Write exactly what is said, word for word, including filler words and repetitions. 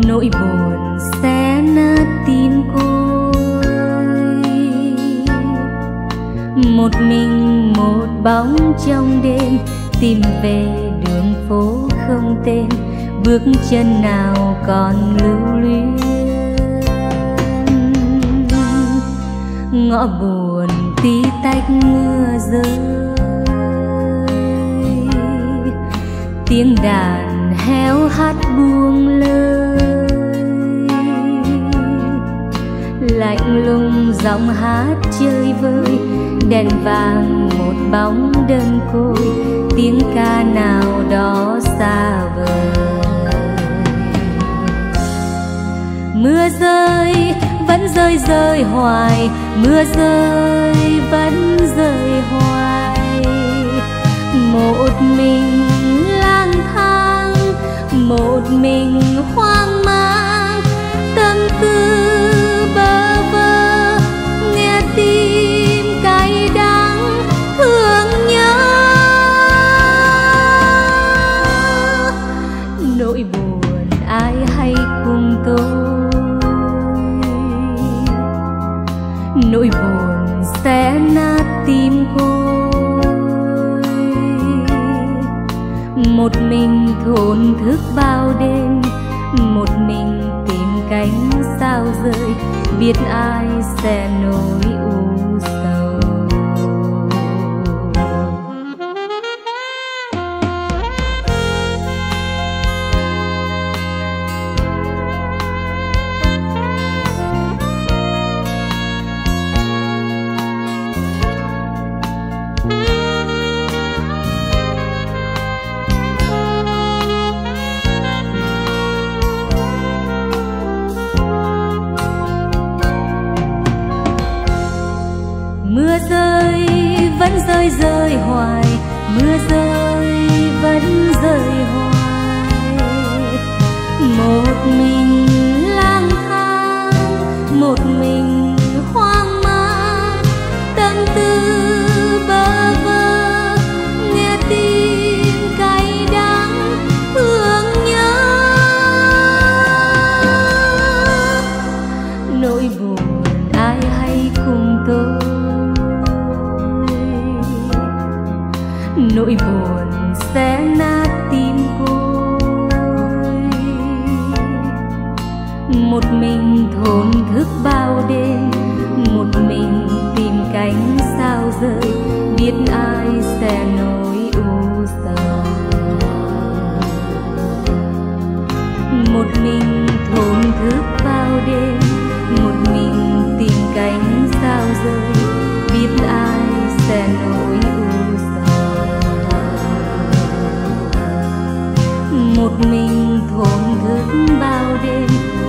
nỗi buồn xé nát tim côi. Một mình một bóng trong đêm tìm về đường phố không tên, bước chân nào còn lưu luyến. Ngõ buồn tí tách mưa rơi, tiếng đàn héo hắt buông lơi, lạnh lùng giọng hát chơi vơi, đèn vàng một bóng đơn côi, tiếng ca nào đó xa vời. Mưa rơi vẫn rơi rơi hoài, mưa rơi vẫn rơi hoài. Một mình lang thang, một mình hoang mang, tâm tư bơ vơ, nghe tim cay đắng thương nhớ. Nỗi buồn ai hay cùng tôi, nỗi buồn xé nát tim côi. Một mình thổn thức bao đêm, một mình tìm cánh sao rơi, biết ai sẽ nỗi u sầu. Mưa rơi vẫn rơi rơi hoài, mưa rơi vẫn rơi hoài. Một mình lang thang, một mình hoang mang, tâm tư bơ vơ, nghe tim cay đắng thương nhớ. Nỗi buồn ai hay cùng tôi, nỗi buồn xé nát tim côi. Một mình thổn thức bao đêm, một mình tìm cánh sao rơi, biết ai sẽ nỗi u sầu. Một mình thổn thức bao đêm, một mình tìm cánh sao rơi, biết ai sẽ nỗi u sầu. Một mình thổn thức bao đêm,